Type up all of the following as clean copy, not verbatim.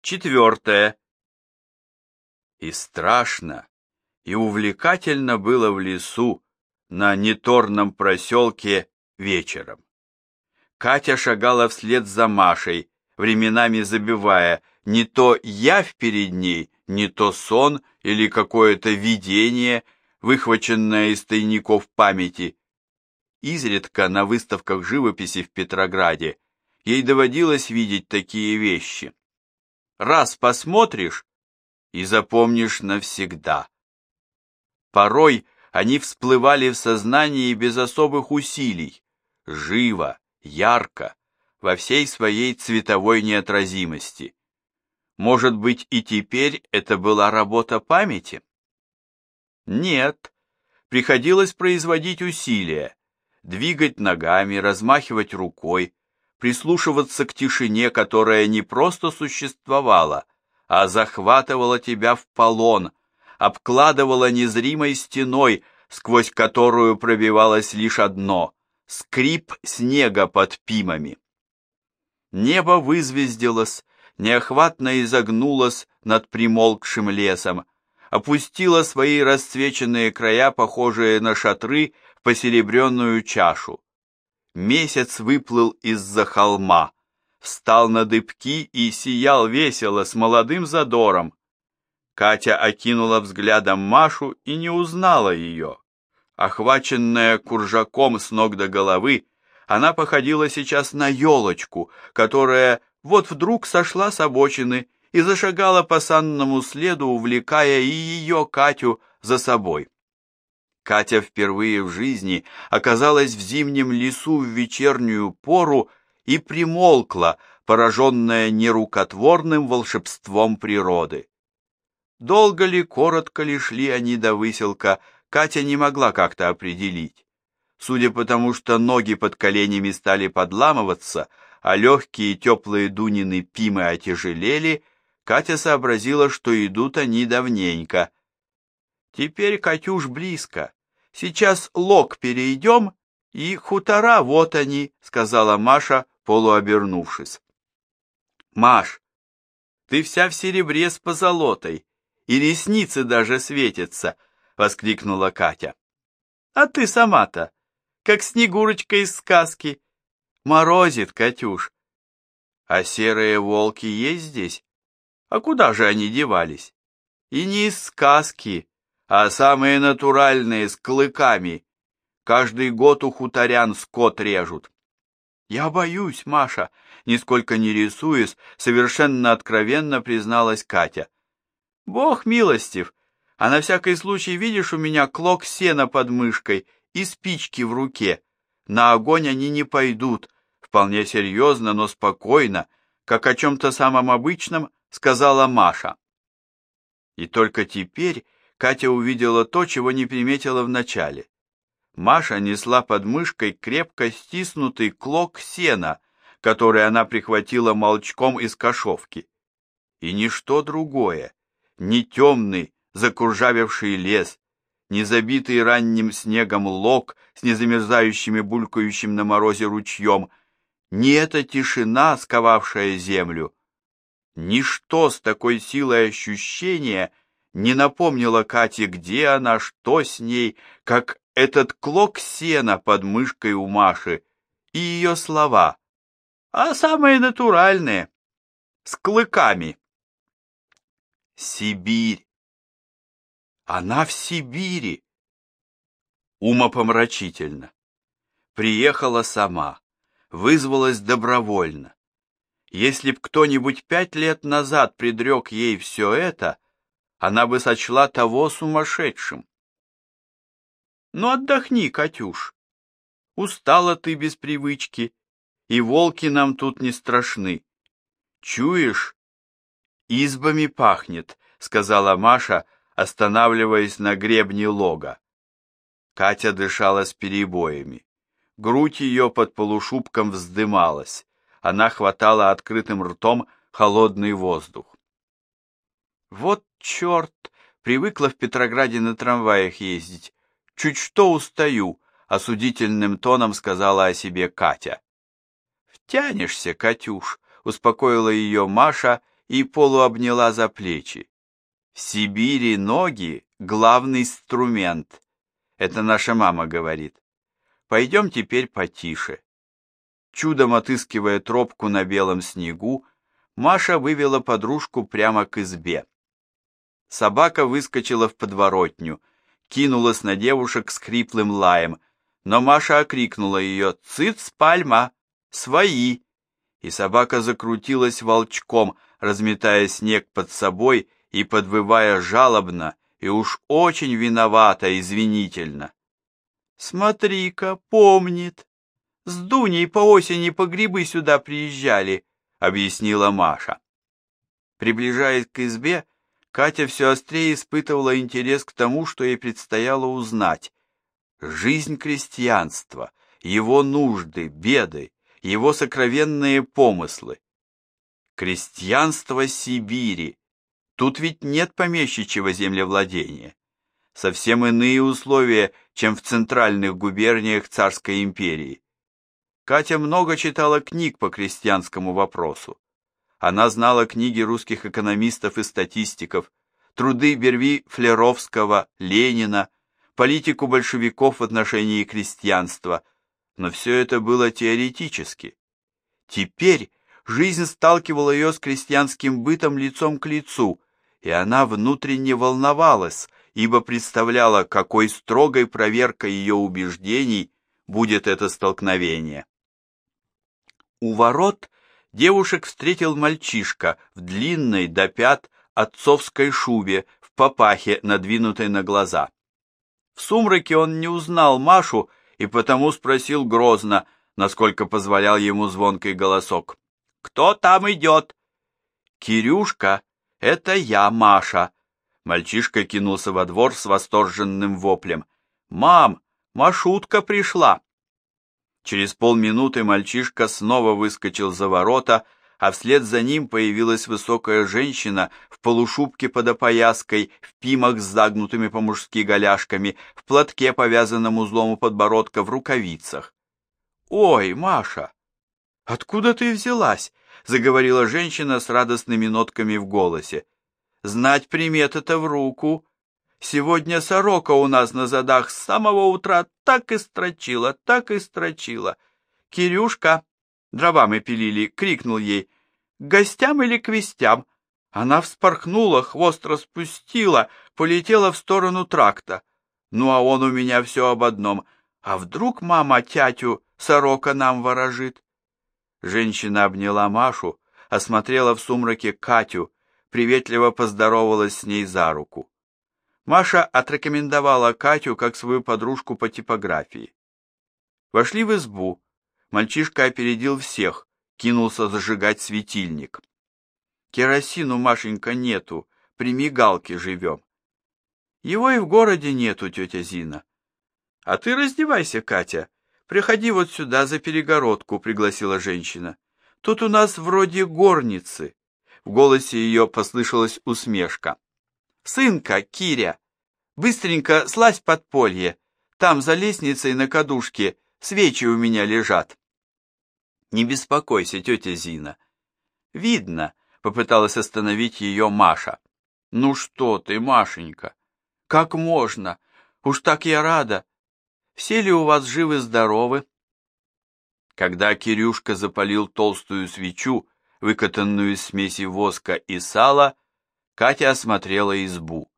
4. И страшно, и увлекательно было в лесу на неторном проселке вечером. Катя шагала вслед за Машей, временами забивая не то явь перед ней, не то сон или какое-то видение, выхваченное из тайников памяти. Изредка на выставках живописи в Петрограде ей доводилось видеть такие вещи. Раз посмотришь и запомнишь навсегда. Порой они всплывали в сознании без особых усилий, живо, ярко, во всей своей цветовой неотразимости. Может быть, и теперь это была работа памяти? Нет, приходилось производить усилия, двигать ногами, размахивать рукой, прислушиваться к тишине, которая не просто существовала, а захватывала тебя в полон, обкладывала незримой стеной, сквозь которую пробивалось лишь одно — скрип снега под пимами. Небо вызвездилось, неохватно изогнулось над примолкшим лесом, опустило свои расцвеченные края, похожие на шатры, в посеребренную чашу. Месяц выплыл из-за холма, встал на дыбки и сиял весело, с молодым задором. Катя окинула взглядом Машу и не узнала ее. Охваченная куржаком с ног до головы, она походила сейчас на елочку, которая вот вдруг сошла с обочины и зашагала по санному следу, увлекая и ее, Катю, за собой. Катя впервые в жизни оказалась в зимнем лесу в вечернюю пору и примолкла, пораженная нерукотворным волшебством природы. Долго ли, коротко ли шли они до выселка, Катя не могла как-то определить. Судя по тому, что ноги под коленями стали подламываться, а легкие теплые Дунины пимы отяжелели, Катя сообразила, что идут они давненько. «Теперь, Катюш, близко. Сейчас лог перейдем, и хутора вот они», — сказала Маша, полуобернувшись. «Маш, ты вся в серебре с позолотой, и ресницы даже светятся», — воскликнула Катя. «А ты сама-то, как Снегурочка из сказки. Морозит, Катюш. А серые волки есть здесь? А куда же они девались? И не из сказки, а самые натуральные, с клыками. Каждый год у хуторян скот режут». «Я боюсь, Маша», — нисколько не рисуясь, совершенно откровенно призналась Катя. «Бог милостив, а на всякий случай, видишь, у меня клок сена под мышкой и спички в руке. На огонь они не пойдут», — вполне серьезно, но спокойно, как о чем-то самом обычном, сказала Маша. И только теперь Катя увидела то, чего не приметила вначале. Маша несла под мышкой крепко стиснутый клок сена, который она прихватила молчком из кошовки. И ничто другое, ни темный, закуржавевший лес, ни забитый ранним снегом лог с незамерзающими булькающим на морозе ручьем, ни эта тишина, сковавшая землю, ничто с такой силой ощущения не напомнило Кате, где она, что с ней, как этот клок сена под мышкой у Маши и ее слова, а самые натуральные, с клыками. Сибирь. Она в Сибири. Умопомрачительно. Приехала сама, вызвалась добровольно. Если б кто-нибудь 5 лет назад предрек ей все это, она бы сочла того сумасшедшим. Ну отдохни, Катюш. Устала ты без привычки, и волки нам тут не страшны. Чуешь? Избами пахнет, сказала Маша, останавливаясь на гребне лога. Катя дышала с перебоями. Грудь ее под полушубком вздымалась. Она хватала открытым ртом холодный воздух. Вот черт, привыкла в Петрограде на трамваях ездить. Чуть что устаю, осудительным тоном сказала о себе Катя. Втянешься, Катюш, успокоила ее Маша и полуобняла за плечи. В Сибири ноги — главный инструмент. Это наша мама говорит. Пойдем теперь потише. Чудом отыскивая тропку на белом снегу, Маша вывела подружку прямо к избе. Собака выскочила в подворотню, кинулась на девушек с хриплым лаем, но Маша окрикнула ее: «Цыц, пальма! Свои!» И собака закрутилась волчком, разметая снег под собой и подвывая жалобно и уж очень виновато, извинительно. «Смотри-ка, помнит! С Дуней по осени по грибы сюда приезжали», — объяснила Маша. Приближаясь к избе, Катя все острее испытывала интерес к тому, что ей предстояло узнать. Жизнь крестьянства, его нужды, беды, его сокровенные помыслы. Крестьянство Сибири. Тут ведь нет помещичьего землевладения. Совсем иные условия, чем в центральных губерниях царской империи. Катя много читала книг по крестьянскому вопросу. Она знала книги русских экономистов и статистиков, труды Берви-Флеровского, Ленина, политику большевиков в отношении крестьянства, но все это было теоретически. Теперь жизнь сталкивала ее с крестьянским бытом лицом к лицу, и она внутренне волновалась, ибо представляла, какой строгой проверкой ее убеждений будет это столкновение. У ворот девушек встретил мальчишка в длинной до пят отцовской шубе, в папахе, надвинутой на глаза. В сумраке он не узнал Машу и потому спросил грозно, насколько позволял ему звонкий голосок: «Кто там идет?» «Кирюшка, это я, Маша!» Мальчишка кинулся во двор с восторженным воплем: «Мам, Машутка пришла!» Через полминуты мальчишка снова выскочил за ворота, а вслед за ним появилась высокая женщина в полушубке под опояской, в пимах с загнутыми по-мужски голяшками, в платке, повязанном узлом у подбородка, в рукавицах. «Ой, Маша, откуда ты взялась?» — заговорила женщина с радостными нотками в голосе. «Знать примет-то в руку. Сегодня сорока у нас на задах с самого утра так и строчила, так и строчила. Кирюшка, дрова мы пилили, крикнул ей: к гостям или к вестям? Она вспорхнула, хвост распустила, полетела в сторону тракта. Ну, а он у меня все об одном: а вдруг мама тятю сорока нам ворожит?» Женщина обняла Машу, осмотрела в сумраке Катю, приветливо поздоровалась с ней за руку. Маша отрекомендовала Катю как свою подружку по типографии. Вошли в избу. Мальчишка опередил всех, кинулся зажигать светильник. «Керосину, Машенька, нету, при мигалке живем». «Его и в городе нету, тетя Зина». «А ты раздевайся, Катя, приходи вот сюда за перегородку», — пригласила женщина. «Тут у нас вроде горницы». В голосе ее послышалась усмешка. «Сынка, Киря, быстренько слазь под подполье. Там за лестницей на кадушке свечи у меня лежат». «Не беспокойся, тетя Зина». «Видно», — попыталась остановить ее Маша. «Ну что ты, Машенька, как можно? Уж так я рада. Все ли у вас живы-здоровы?» Когда Кирюшка запалил толстую свечу, выкатанную из смеси воска и сала, Катя осмотрела избу.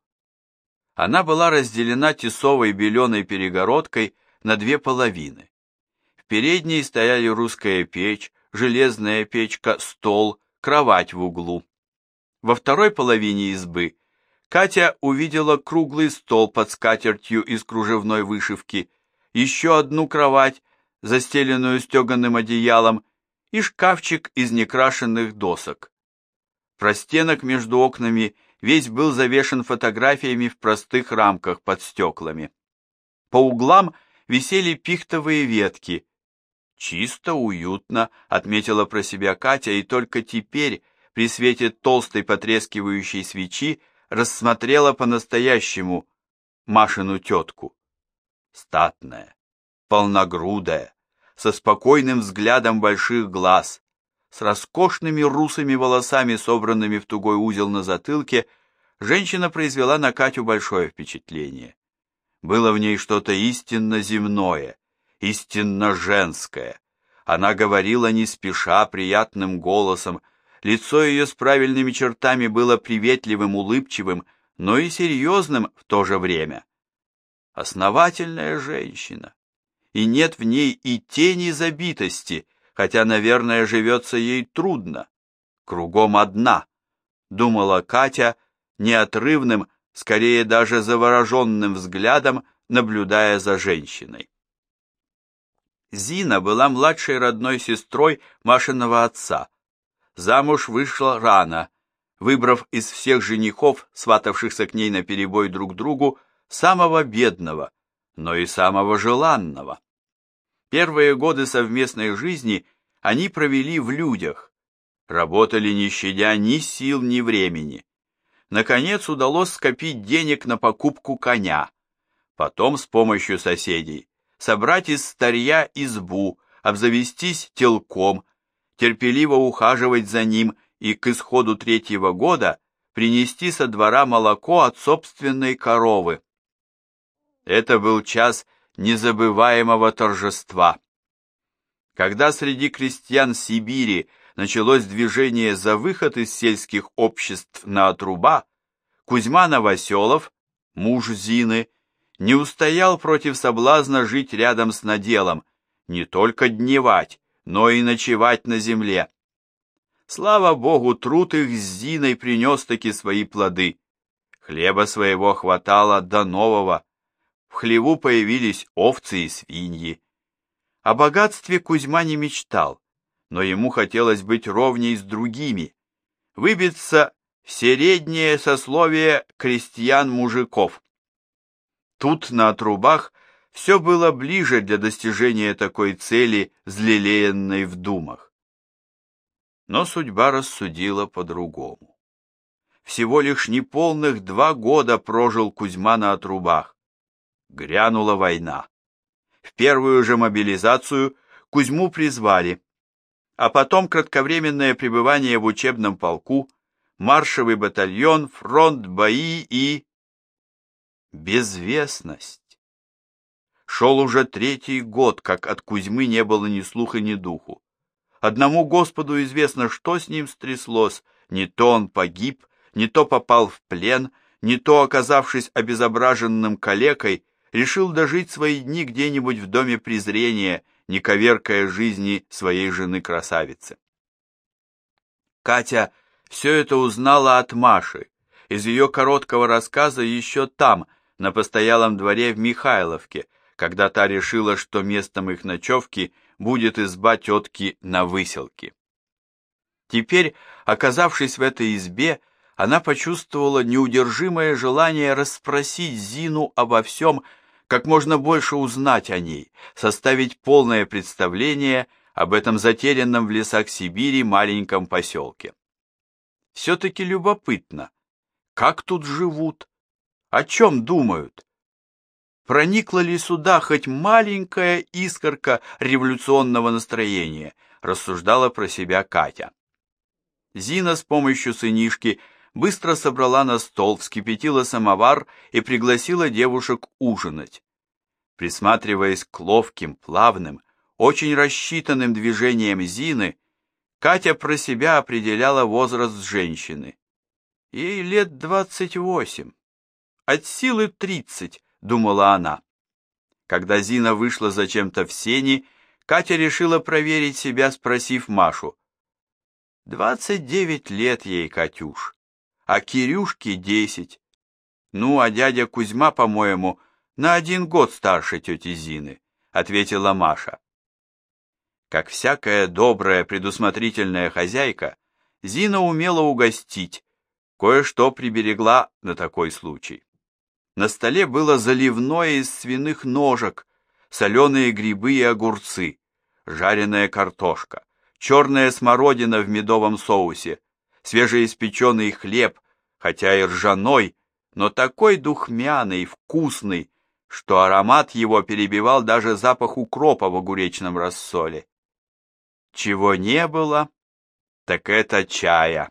Она была разделена тесовой беленой перегородкой на две половины. В передней стояли русская печь, железная печка, стол, кровать в углу. Во второй половине избы Катя увидела круглый стол под скатертью из кружевной вышивки, еще одну кровать, застеленную стеганым одеялом, и шкафчик из некрашенных досок. Простенок между окнами весь был завешен фотографиями в простых рамках под стеклами. По углам висели пихтовые ветки. «Чисто, уютно», — отметила про себя Катя, и только теперь, при свете толстой потрескивающей свечи, рассмотрела по-настоящему Машину тетку. Статная, полногрудая, со спокойным взглядом больших глаз, с роскошными русыми волосами, собранными в тугой узел на затылке, женщина произвела на Катю большое впечатление. Было в ней что-то истинно земное, истинно женское. Она говорила не спеша, приятным голосом. Лицо ее с правильными чертами было приветливым, улыбчивым, но и серьезным в то же время. Основательная женщина, и нет в ней и тени забитости, хотя, наверное, живется ей трудно. Кругом одна, думала Катя, неотрывным, скорее даже завороженным взглядом, наблюдая за женщиной. Зина была младшей родной сестрой Машиного отца. Замуж вышла рано, выбрав из всех женихов, сватавшихся к ней наперебой друг другу, самого бедного, но и самого желанного. Первые годы совместной жизни они провели в людях, работали не щадя ни сил, ни времени. Наконец удалось скопить денег на покупку коня, потом с помощью соседей собрать из старья избу, обзавестись телком, терпеливо ухаживать за ним и к исходу 3-го года принести со двора молоко от собственной коровы. Это был час незабываемого торжества. Когда среди крестьян Сибири началось движение за выход из сельских обществ на отруба, Кузьма Новоселов, муж Зины, не устоял против соблазна жить рядом с наделом, не только дневать, но и ночевать на земле. Слава Богу, труд их с Зиной принес-таки свои плоды. Хлеба своего хватало до нового. В хлеву появились овцы и свиньи. О богатстве Кузьма не мечтал, но ему хотелось быть ровней с другими, выбиться в среднее сословие крестьян-мужиков. Тут, на отрубах, все было ближе для достижения такой цели, взлелеянной в думах. Но судьба рассудила по-другому. Всего лишь неполных 2 года прожил Кузьма на отрубах. Грянула война. В первую же мобилизацию Кузьму призвали, а потом кратковременное пребывание в учебном полку, маршевый батальон, фронт, бои и... безвестность. Шел уже 3-й год, как от Кузьмы не было ни слуха, ни духу. Одному Господу известно, что с ним стряслось, не то он погиб, не то попал в плен, не то, оказавшись обезображенным калекой, решил дожить свои дни где-нибудь в доме презрения, не коверкая жизни своей жены-красавицы. Катя все это узнала от Маши, из ее короткого рассказа еще там, на постоялом дворе в Михайловке, когда та решила, что местом их ночевки будет изба тетки на Выселке. Теперь, оказавшись в этой избе, она почувствовала неудержимое желание расспросить Зину обо всем, как можно больше узнать о ней, составить полное представление об этом затерянном в лесах Сибири маленьком поселке. Все-таки любопытно, как тут живут, о чем думают. Проникла ли сюда хоть маленькая искорка революционного настроения, рассуждала про себя Катя. Зина с помощью сынишки быстро собрала на стол, вскипятила самовар и пригласила девушек ужинать. Присматриваясь к ловким, плавным, очень рассчитанным движениям Зины, Катя про себя определяла возраст женщины. Ей лет 28, от силы 30, думала она. Когда Зина вышла зачем-то в сени, Катя решила проверить себя, спросив Машу. 29 лет ей, Катюш, а Кирюшке 10. Ну, а дядя Кузьма, по-моему, на 1 год старше тети Зины, ответила Маша. Как всякая добрая, предусмотрительная хозяйка, Зина умела угостить, кое-что приберегла на такой случай. На столе было заливное из свиных ножек, соленые грибы и огурцы, жареная картошка, черная смородина в медовом соусе, свежеиспеченный хлеб, хотя и ржаной, но такой духмяный, вкусный, что аромат его перебивал даже запах укропа в огуречном рассоле. Чего не было, Так это чая.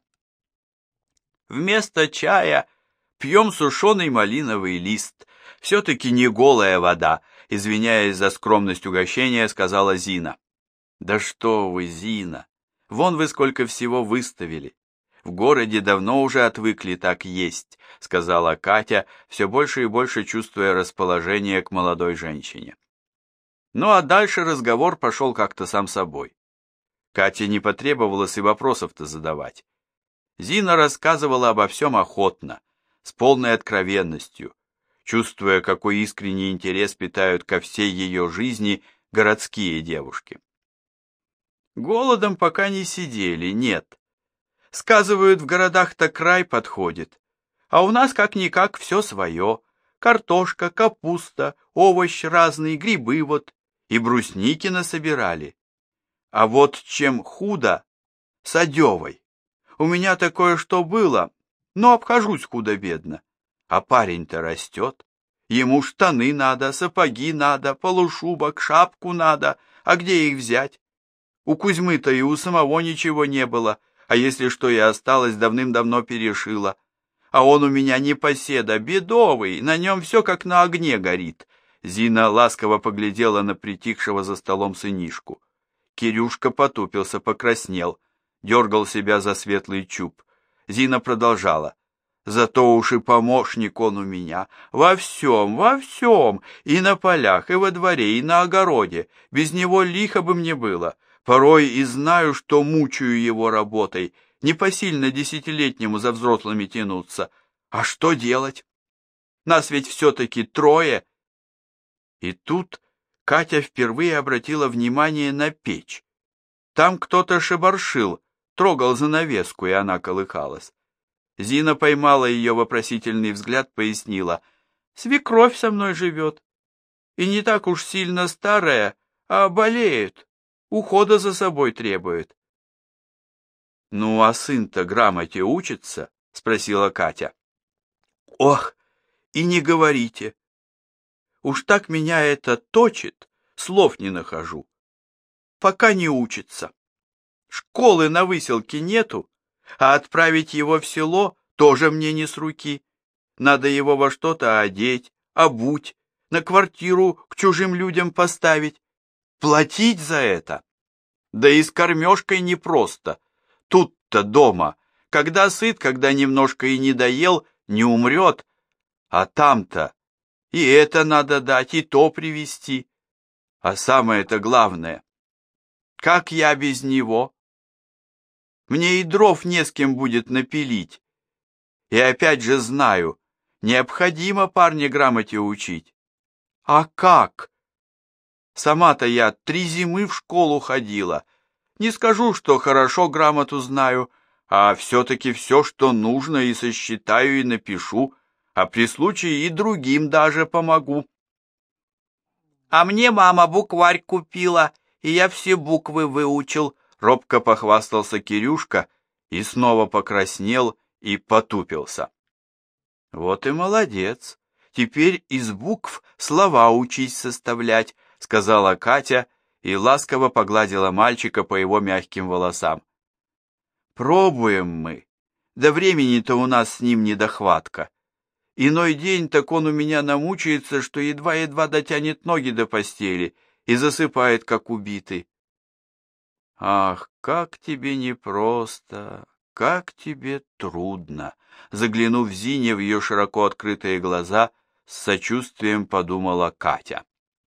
Вместо чая пьем сушеный малиновый лист. Все-таки не голая вода, извиняясь за скромность угощения, сказала Зина. Да что вы, Зина, вон вы сколько всего выставили. В городе давно уже отвыкли так есть, сказала Катя, все больше и больше чувствуя расположение к молодой женщине. Ну а дальше разговор пошел как-то сам собой. Кате не потребовалось и вопросов-то задавать. Зина рассказывала обо всем охотно, с полной откровенностью, чувствуя, какой искренний интерес питают ко всей ее жизни городские девушки. Голодом пока не сидели, нет. Сказывают, в городах-то край подходит, а у нас как-никак все свое. Картошка, капуста, овощи разные, грибы вот, и брусники насобирали. А вот чем худо, с одевой. У меня такое что было, но обхожусь худо-бедно. А парень-то растет. Ему штаны надо, сапоги надо, полушубок, шапку надо. А где их взять? У Кузьмы-то и у самого ничего не было, а если что и осталось, давным-давно перешила. А он у меня непоседа, бедовый, на нем все как на огне горит. Зина ласково поглядела на притихшего за столом сынишку. Кирюшка потупился, покраснел, дергал себя за светлый чуб. Зина продолжала. Зато уж и помощник он у меня. Во всем, и на полях, и во дворе, и на огороде. Без него лихо бы мне было. Порой и знаю, что мучаю его работой. Непосильно десятилетнему за взрослыми тянуться. А что делать? Нас ведь все-таки трое. И тут Катя впервые обратила внимание на печь. Там кто-то шебаршил, трогал занавеску, и она колыхалась. Зина поймала ее вопросительный взгляд, пояснила. Свекровь со мной живет. И не так уж сильно старая, а болеет. Ухода за собой требует. «Ну, а сын-то грамоте учится?» — спросила Катя. «Ох, и не говорите. Уж так меня это точит, слов не нахожу. Пока не учится. Школы на Выселке нету, а отправить его в село тоже мне не с руки. Надо его во что-то одеть, обуть, на квартиру к чужим людям поставить. Платить за это? Да и с кормежкой непросто. Тут-то дома, когда сыт, когда немножко и не доел, не умрет. А там-то и это надо дать, и то привезти. А самое-то главное, как я без него? Мне и дров не с кем будет напилить. И опять же знаю, необходимо парня грамоте учить. А как? Сама-то я 3 зимы в школу ходила. Не скажу, что хорошо грамоту знаю, а все-таки все, что нужно, и сосчитаю, и напишу, а при случае и другим даже помогу. А мне мама букварь купила, и я все буквы выучил, робко похвастался Кирюшка и снова покраснел и потупился. Вот и молодец. Теперь из букв слова учись составлять, сказала Катя и ласково погладила мальчика по его мягким волосам. Пробуем мы. Да времени-то у нас с ним недохватка. Иной день так он у меня намучается, что едва-едва дотянет ноги до постели и засыпает, как убитый. Ах, как тебе непросто, как тебе трудно, заглянув Зине в ее широко открытые глаза, с сочувствием подумала Катя.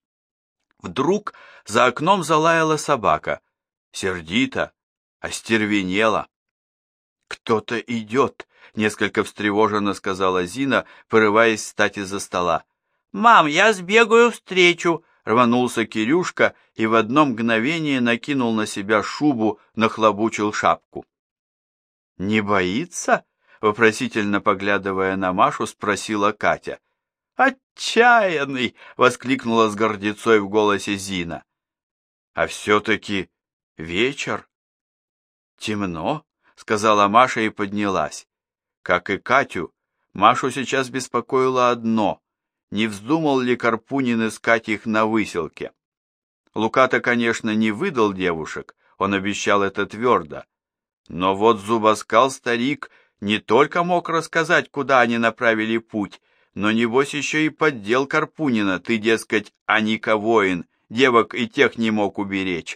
Вдруг за окном залаяла собака, сердито, остервенела. «Кто-то идет», — несколько встревоженно сказала Зина, порываясь встать из-за стола. «Мам, я сбегаю встречу», — рванулся Кирюшка и в одно мгновение накинул на себя шубу, нахлобучил шапку. «Не боится?» — вопросительно поглядывая на Машу, спросила Катя. «Отчаянный!» — воскликнула с гордецой в голосе Зина. «А все-таки вечер. Темно», — сказала Маша и поднялась. Как и Катю, Машу сейчас беспокоило одно — не вздумал ли Карпунин искать их на Выселке. Лука-то, конечно, не выдал девушек, он обещал это твердо. Но вот зубоскал-старик не только мог рассказать, куда они направили путь, но небось еще и поддел Карпунина, ты, дескать, Аника воин, девок и тех не мог уберечь.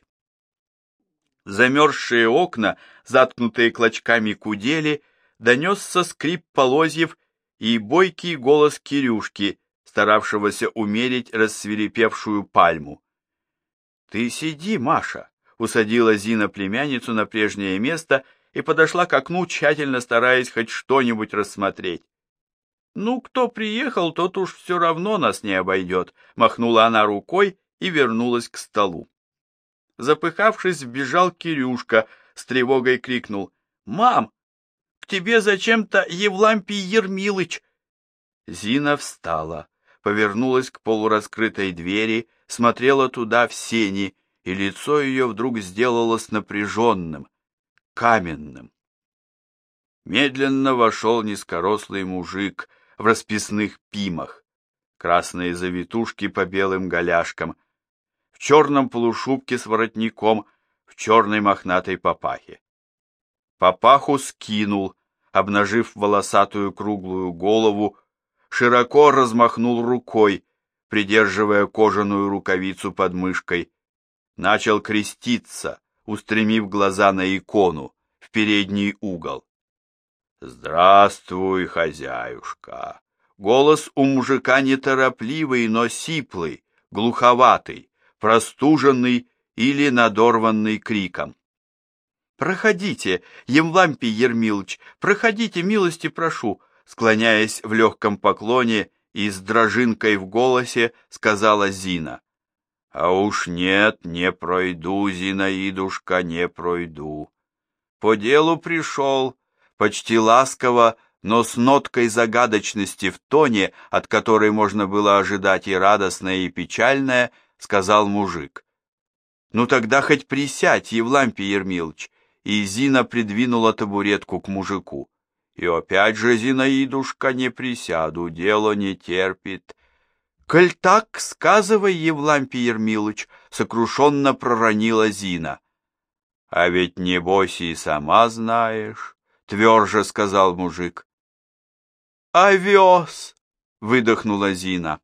Замерзшие окна, заткнутые клочками кудели, донесся скрип полозьев и бойкий голос Кирюшки, старавшегося умерить рассвирепевшую пальму. «Ты сиди, Маша», — усадила Зина племянницу на прежнее место и подошла к окну, тщательно стараясь хоть что-нибудь рассмотреть. «Ну, кто приехал, тот уж все равно нас не обойдет», — махнула она рукой и вернулась к столу. Запыхавшись, вбежал Кирюшка, с тревогой крикнул: «Мам, к тебе зачем-то Евлампий Ермилыч!» Зина встала, повернулась к полураскрытой двери, смотрела туда в сени, и лицо ее вдруг сделалось напряженным, каменным. Медленно вошел низкорослый мужик в расписных пимах, красные завитушки по белым голяшкам, в черном полушубке с воротником, в черной мохнатой папахе. Папаху скинул, обнажив волосатую круглую голову, широко размахнул рукой, придерживая кожаную рукавицу под мышкой, начал креститься, устремив глаза на икону, в передний угол. «Здравствуй, хозяюшка!» Голос у мужика неторопливый, но сиплый, глуховатый, простуженный или надорванный криком. «Проходите, Евлампий Ермилыч, проходите, милости прошу», склоняясь в легком поклоне и с дрожинкой в голосе, сказала Зина. «А уж нет, не пройду, Зинаидушка, не пройду. По делу пришел», почти ласково, но с ноткой загадочности в тоне, от которой можно было ожидать и радостное, и печальное, сказал мужик. «Ну тогда хоть присядь, Евлампий Ермилыч», и Зина придвинула табуретку к мужику. «И опять же, Зинаидушка, не присяду, дело не терпит». «Коль так, сказывай, Евлампий Ермилыч», сокрушенно проронила Зина. «А ведь небось и сама знаешь», тверже сказал мужик. «Овес!» — выдохнула Зина.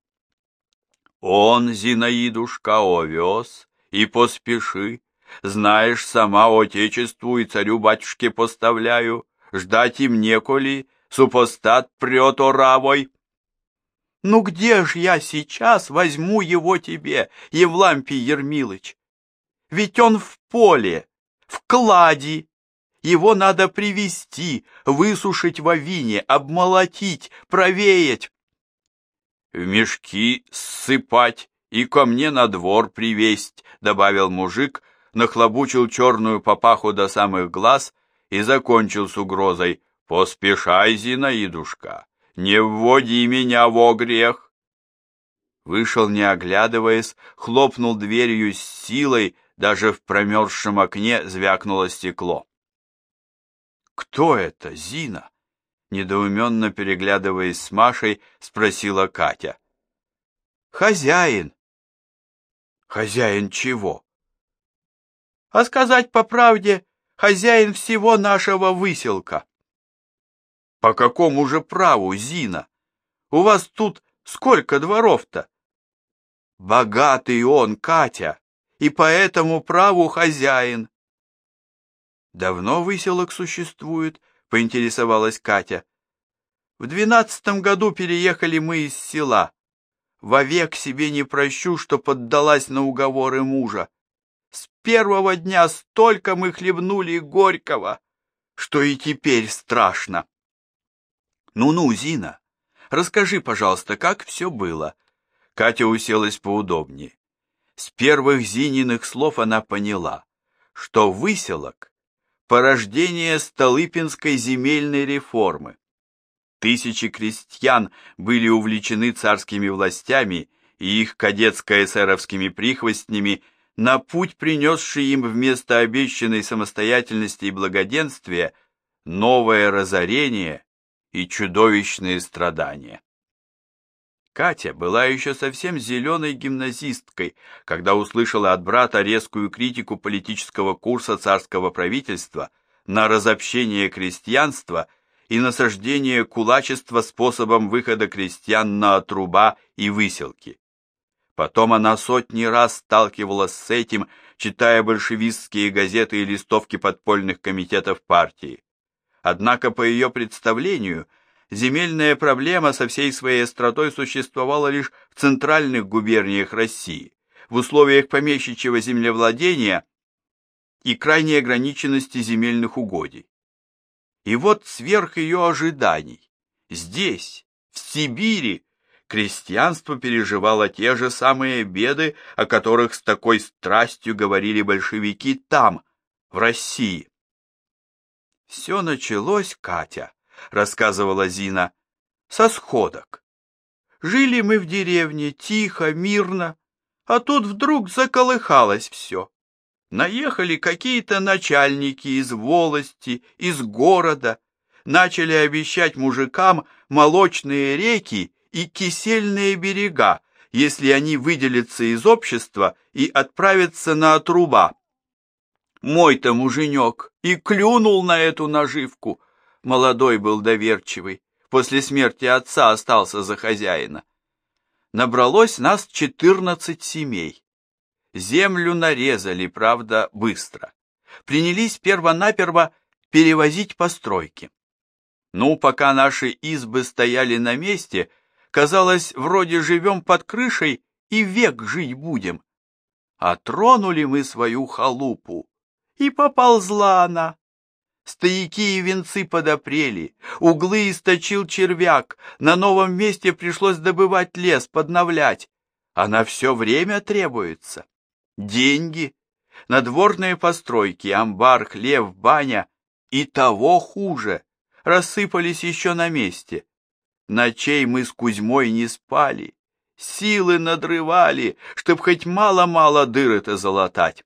«Он, Зинаидушка, овес, и поспеши. Знаешь, сама отечеству и царю-батюшке поставляю. Ждать им неколи, супостат прет оравой». «Ну где ж я сейчас возьму его тебе, Евлампий Ермилыч? Ведь он в поле, в клади. Его надо привести, высушить в авине, обмолотить, провеять. В мешки ссыпать и ко мне на двор привесть, добавил мужик, нахлобучил черную папаху до самых глаз и закончил с угрозой: «Поспешай, Зинаидушка, не вводи меня во грех». Вышел, не оглядываясь, хлопнул дверью с силой, даже в промерзшем окне звякнуло стекло. «Кто это, Зина?» Недоуменно переглядываясь с Машей, спросила Катя. «Хозяин». «Хозяин чего?» «А сказать по правде, хозяин всего нашего выселка». «По какому же праву, Зина? У вас тут сколько дворов-то?» «Богатый он, Катя, и по этому праву хозяин». «Давно выселок существует?» — поинтересовалась Катя. «В 12-м году переехали мы из села. Вовек себе не прощу, что поддалась на уговоры мужа. С первого дня столько мы хлебнули горького, что и теперь страшно». «Ну-ну, Зина, расскажи, пожалуйста, как все было?» Катя уселась поудобнее. С первых Зининых слов она поняла, что выселок — порождение Столыпинской земельной реформы. Тысячи крестьян были увлечены царскими властями и их кадетско-эсеровскими прихвостнями на путь, принесший им вместо обещанной самостоятельности и благоденствия новое разорение и чудовищные страдания. Катя была еще совсем зеленой гимназисткой, когда услышала от брата резкую критику политического курса царского правительства, на разобщение крестьянства и насаждение кулачества способом выхода крестьян на отруба и выселки. Потом она сотни раз сталкивалась с этим, читая большевистские газеты и листовки подпольных комитетов партии. Однако, по ее представлению, земельная проблема со всей своей остротой существовала лишь в центральных губерниях России, в условиях помещичьего землевладения и крайней ограниченности земельных угодий. И вот сверх ее ожиданий, здесь, в Сибири, крестьянство переживало те же самые беды, о которых с такой страстью говорили большевики там, в России. «Все началось, Катя», — рассказывала Зина, — «со сходок. Жили мы в деревне тихо, мирно, а тут вдруг заколыхалось все. Наехали какие-то начальники из волости, из города, начали обещать мужикам молочные реки и кисельные берега, если они выделятся из общества и отправятся на отруба. Мой-то муженек и клюнул на эту наживку. Молодой был доверчивый, после смерти отца остался за хозяина. Набралось нас 14 семей. Землю нарезали, правда, быстро. Принялись перво-наперво перевозить постройки. Ну, пока наши избы стояли на месте, казалось, вроде живем под крышей и век жить будем. А тронули мы свою халупу, и поползла она. Стояки и венцы подопрели, углы источил червяк, на новом месте пришлось добывать лес, подновлять. А на все время требуется. Деньги, надворные постройки, амбар, хлев, баня и того хуже, рассыпались еще на месте. Ночей мы с Кузьмой не спали, силы надрывали, чтоб хоть мало-мало дыры-то залатать.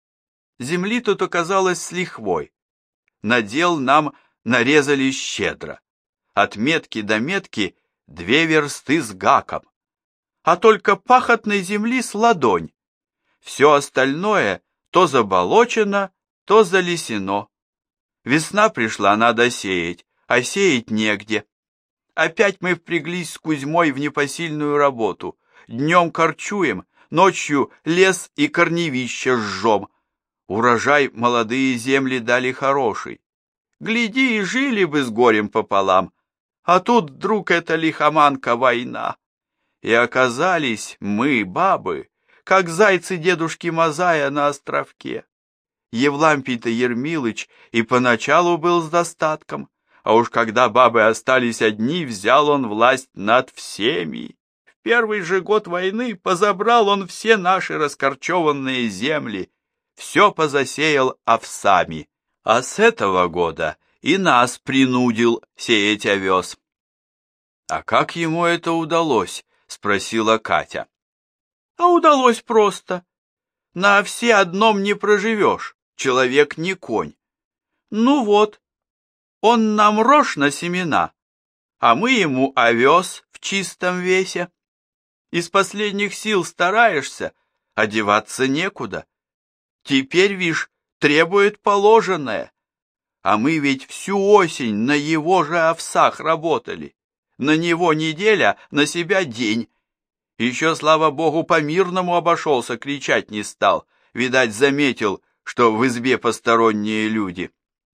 Земли тут оказалось с лихвой. Надел нам нарезали щедро. От метки до метки 2 версты с гаком. А только пахотной земли с ладонь. Все остальное то заболочено, то залесено. Весна пришла, надо сеять, а сеять негде. Опять мы впряглись с Кузьмой в непосильную работу. Днем корчуем, ночью лес и корневища жжем. Урожай молодые земли дали хороший. Гляди, и жили бы с горем пополам. А тут вдруг эта лихоманка война. И оказались мы, бабы, как зайцы дедушки Мазая на островке. Евлампий-то Ермилыч и поначалу был с достатком, а уж когда бабы остались одни, взял он власть над всеми. В первый же год войны позабрал он все наши раскорчеванные земли, все позасеял овсами, а с этого года и нас принудил сеять овес. — А как ему это удалось? — спросила Катя. — А удалось просто. На овсе одном не проживешь, человек не конь. Ну вот, он нам рожь на семена, а мы ему овес в чистом весе. Из последних сил стараешься, одеваться некуда. Теперь, вишь, требует положенное. А мы ведь всю осень на его же овсах работали. На него неделя, на себя день. Еще, слава богу, по-мирному обошелся, кричать не стал. Видать, заметил, что в избе посторонние люди.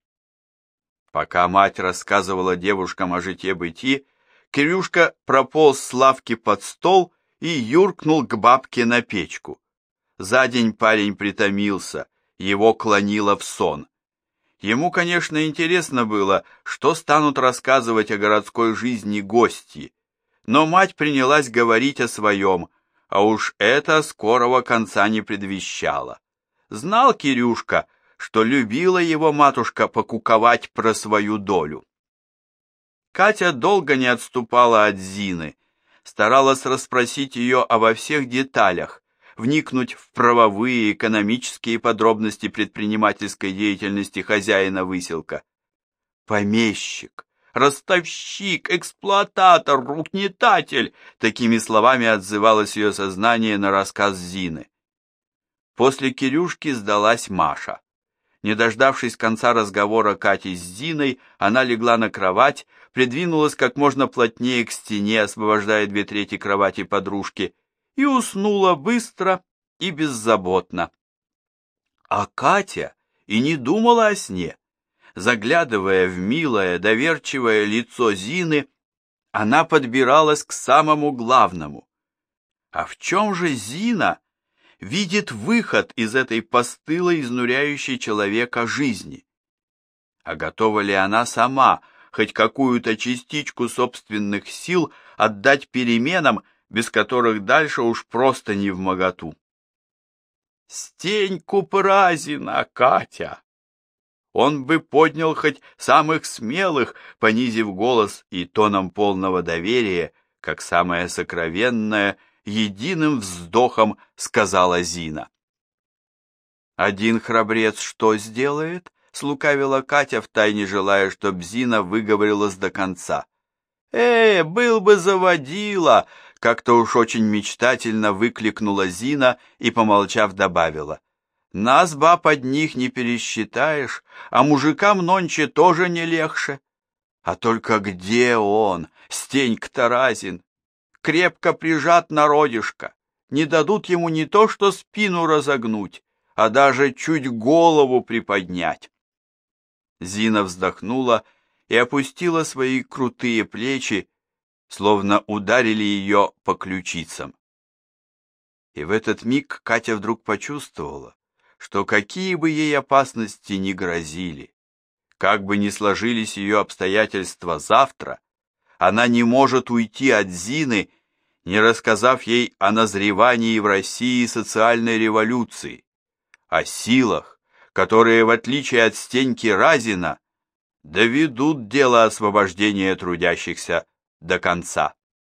Пока мать рассказывала девушкам о житье-бытии, Кирюшка прополз с лавки под стол и юркнул к бабке на печку. За день парень притомился, его клонило в сон. Ему, конечно, интересно было, что станут рассказывать о городской жизни гости, но мать принялась говорить о своем, а уж это скорого конца не предвещало. Знал Кирюшка, что любила его матушка покуковать про свою долю. Катя долго не отступала от Зины, старалась расспросить ее обо всех деталях, вникнуть в правовые и экономические подробности предпринимательской деятельности хозяина выселка. Помещик, ростовщик, эксплуататор, угнетатель — такими словами отзывалось ее сознание на рассказ Зины. После Кирюшки сдалась Маша. Не дождавшись конца разговора Кати с Зиной, она легла на кровать, придвинулась как можно плотнее к стене, освобождая 2/3 кровати подружки, и уснула быстро и беззаботно. А Катя и не думала о сне. Заглядывая в милое, доверчивое лицо Зины, она подбиралась к самому главному. А в чем же Зина видит выход из этой постылой, изнуряющей человека жизни? А готова ли она сама хоть какую-то частичку собственных сил отдать переменам, без которых дальше уж просто не вмоготу? «Стеньку Празина, Катя!» Он бы поднял хоть самых смелых, понизив голос и тоном полного доверия, как самое сокровенное, единым вздохом сказала Зина. «Один храбрец что сделает?» — слукавила Катя, втайне желая, чтоб Зина выговорилась до конца. Был бы заводила!» — как-то уж очень мечтательно выкликнула Зина и, помолчав, добавила. «Нас, баб, одних не пересчитаешь, а мужикам нонче тоже не легче. А только где он, Стенька Разин? Крепко прижат народишко, не дадут ему не то что спину разогнуть, а даже чуть голову приподнять». Зина вздохнула и опустила свои крутые плечи, словно ударили ее по ключицам. И в этот миг Катя вдруг почувствовала, что какие бы ей опасности ни грозили, как бы ни сложились ее обстоятельства завтра, она не может уйти от Зины, не рассказав ей о назревании в России социальной революции, о силах, которые, в отличие от Стеньки Разина, доведут дело освобождения трудящихся до конца.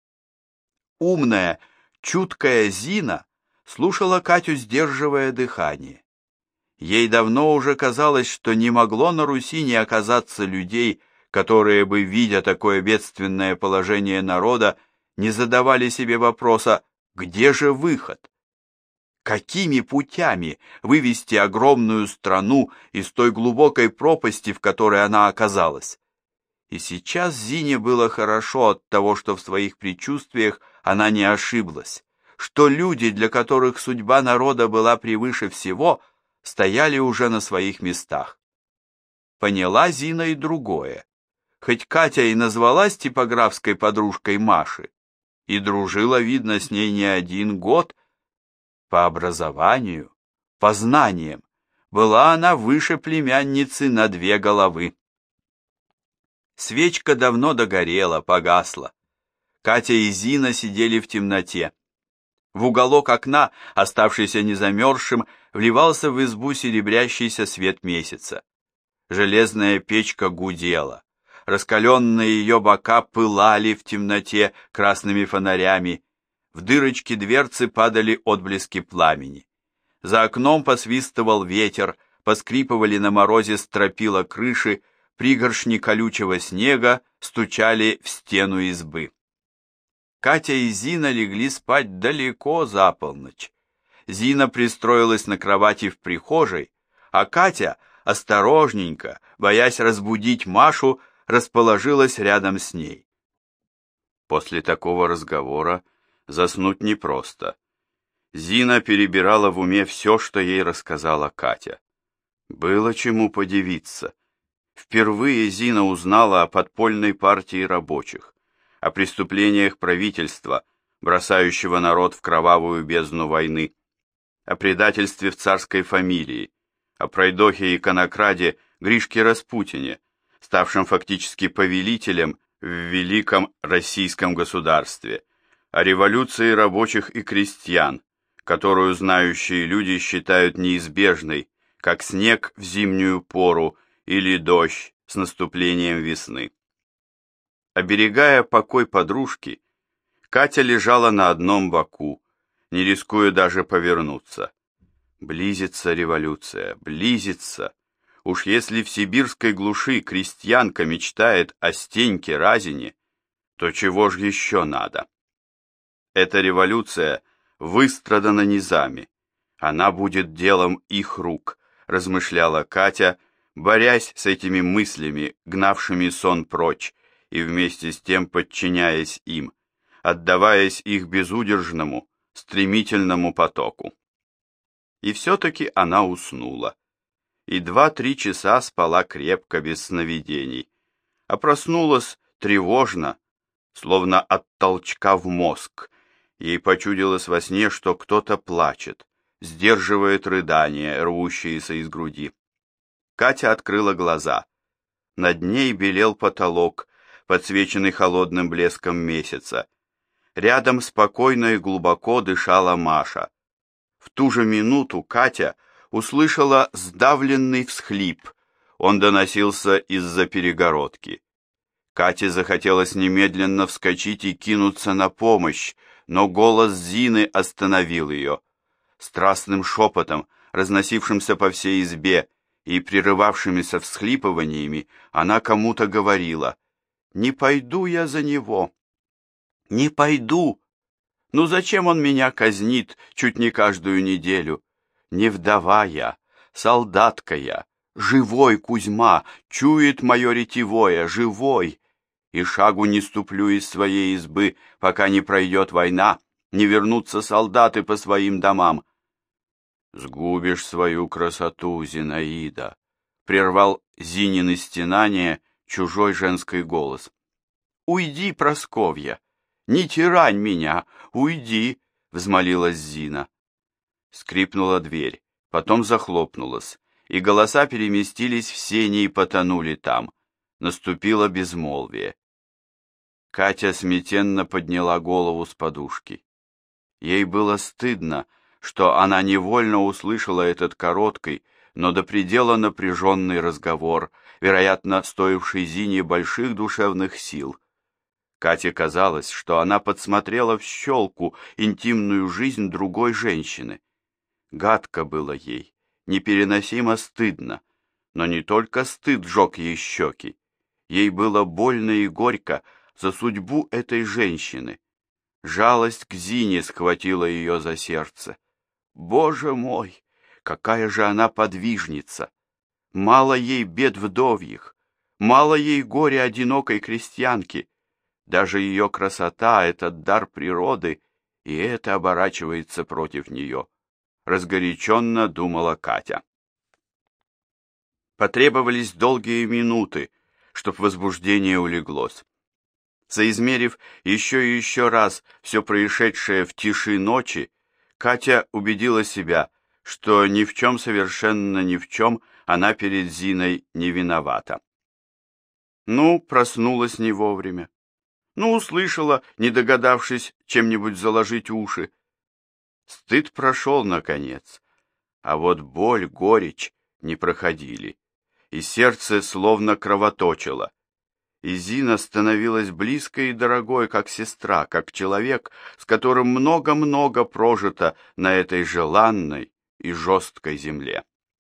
Умная, чуткая Зина слушала Катю, сдерживая дыхание. Ей давно уже казалось, что не могло на Руси не оказаться людей, которые бы, видя такое бедственное положение народа, не задавали себе вопроса, где же выход? Какими путями вывести огромную страну из той глубокой пропасти, в которой она оказалась? И сейчас Зине было хорошо от того, что в своих предчувствиях она не ошиблась, что люди, для которых судьба народа была превыше всего, стояли уже на своих местах. Поняла Зина и другое. Хоть Катя и назвалась типографской подружкой Маши, и дружила, видно, с ней не один год, по образованию, по знаниям, была она выше племянницы на 2 головы. Свечка давно догорела, погасла. Катя и Зина сидели в темноте. В уголок окна, оставшийся незамерзшим, вливался в избу серебрящийся свет месяца. Железная печка гудела. Раскаленные ее бока пылали в темноте красными фонарями. В дырочки дверцы падали отблески пламени. За окном посвистывал ветер, поскрипывали на морозе стропила крыши, пригоршни колючего снега стучали в стену избы. Катя и Зина легли спать далеко за полночь. Зина пристроилась на кровати в прихожей, а Катя, осторожненько, боясь разбудить Машу, расположилась рядом с ней. После такого разговора заснуть непросто. Зина перебирала в уме все, что ей рассказала Катя. Было чему подивиться. Впервые Зина узнала о подпольной партии рабочих, о преступлениях правительства, бросающего народ в кровавую бездну войны, о предательстве в царской фамилии, о пройдохе и конокраде Гришке Распутине, ставшем фактически повелителем в великом российском государстве, о революции рабочих и крестьян, которую знающие люди считают неизбежной, как снег в зимнюю пору или дождь с наступлением весны. Оберегая покой подружки, Катя лежала на одном боку, не рискуя даже повернуться. Близится революция, близится. Уж если в сибирской глуши крестьянка мечтает о Стеньке Разине, то чего ж еще надо? Эта революция выстрадана низами. Она будет делом их рук, размышляла Катя, борясь с этими мыслями, гнавшими сон прочь, и вместе с тем подчиняясь им, отдаваясь их безудержному, стремительному потоку. И все-таки она уснула. И 2-3 часа спала крепко, без сновидений, а проснулась тревожно, словно от толчка в мозг. Ей почудилось во сне, что кто-то плачет, сдерживает рыдания, рвущиеся из груди. Катя открыла глаза. Над ней белел потолок, подсвеченный холодным блеском месяца. Рядом спокойно и глубоко дышала Маша. В ту же минуту Катя услышала сдавленный всхлип. Он доносился из-за перегородки. Кате захотелось немедленно вскочить и кинуться на помощь, но голос Зины остановил ее. Страстным шепотом, разносившимся по всей избе и прерывавшимися всхлипываниями, она кому-то говорила: «Не пойду я за него, не пойду. Ну зачем он меня казнит чуть не каждую неделю? Не вдова я, солдатка я, живой Кузьма, чует мое ретевое, живой. И шагу не ступлю из своей избы, пока не пройдет война, не вернутся солдаты по своим домам». «Сгубишь свою красоту, Зинаида», — прервал Зинины стенания чужой женский голос. «Уйди, Прасковья, не тирань меня, уйди», — взмолилась Зина. Скрипнула дверь, потом захлопнулась, и голоса переместились в сени и потонули там. Наступило безмолвие. Катя смятенно подняла голову с подушки. Ей было стыдно, что она невольно услышала этот короткий, но до предела напряженный разговор, вероятно, стоивший Зине больших душевных сил. Кате казалось, что она подсмотрела в щелку интимную жизнь другой женщины. Гадко было ей, непереносимо стыдно, но не только стыд жег ей щеки. Ей было больно и горько за судьбу этой женщины. Жалость к Зине схватила ее за сердце. Боже мой, какая же она подвижница! Мало ей бед вдовьих, мало ей горя одинокой крестьянки. Даже ее красота — этот дар природы, и это оборачивается против нее. Разгоряченно думала Катя. Потребовались долгие минуты, чтоб возбуждение улеглось. Соизмерив еще и еще раз все происшедшее в тиши ночи, Катя убедила себя, что ни в чем, совершенно ни в чем, она перед Зиной не виновата. Ну, проснулась не вовремя. Ну, услышала, не догадавшись чем-нибудь заложить уши. Стыд прошел, наконец, а вот боль, горечь не проходили, и сердце словно кровоточило. И Зина становилась близкой и дорогой, как сестра, как человек, с которым много-много прожито на этой желанной и жесткой земле.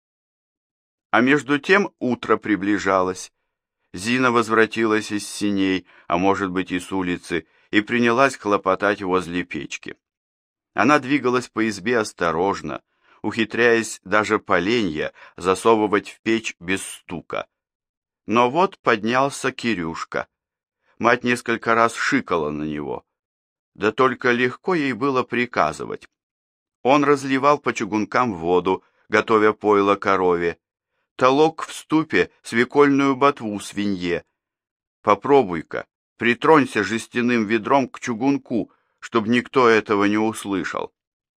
А между тем утро приближалось. Зина возвратилась из сеней, а может быть и с улицы, и принялась хлопотать возле печки. Она двигалась по избе осторожно, ухитряясь даже поленья засовывать в печь без стука. Но вот поднялся Кирюшка. Мать несколько раз шикала на него. Да только легко ей было приказывать. Он разливал по чугункам воду, готовя пойло корове, толок в ступе свекольную ботву свинье. Попробуй-ка, притронься жестяным ведром к чугунку, чтобы никто этого не услышал.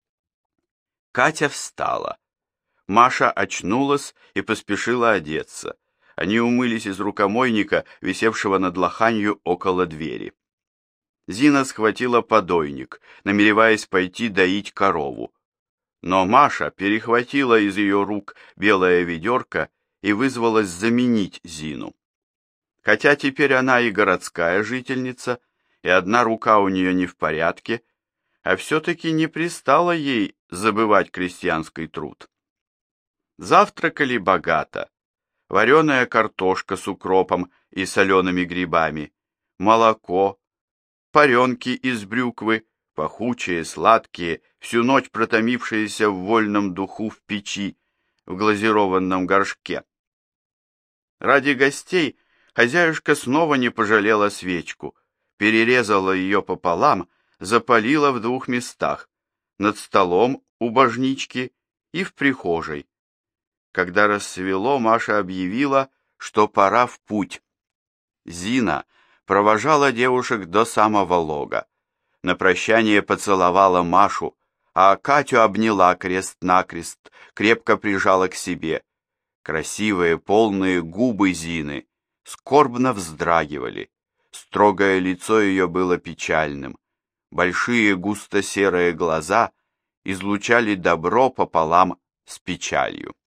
Катя встала. Маша очнулась и поспешила одеться. Они умылись из рукомойника, висевшего над лоханью около двери. Зина схватила подойник, намереваясь пойти доить корову. Но Маша перехватила из ее рук белое ведерко и вызвалась заменить Зину. Хотя теперь она и городская жительница, и одна рука у нее не в порядке, а все-таки не пристало ей забывать крестьянский труд. Завтракали богато. Вареная картошка с укропом и солеными грибами, молоко, паренки из брюквы, пахучие, сладкие, всю ночь протомившиеся в вольном духу в печи, в глазированном горшке. Ради гостей хозяюшка снова не пожалела свечку, перерезала ее пополам, запалила в 2 местах, над столом у божнички и в прихожей. Когда рассвело, Маша объявила, что пора в путь. Зина провожала девушек до самого лога. На прощание поцеловала Машу, а Катю обняла крест-накрест, крепко прижала к себе. Красивые, полные губы Зины скорбно вздрагивали. Строгое лицо ее было печальным. Большие густо-серые глаза излучали добро пополам с печалью.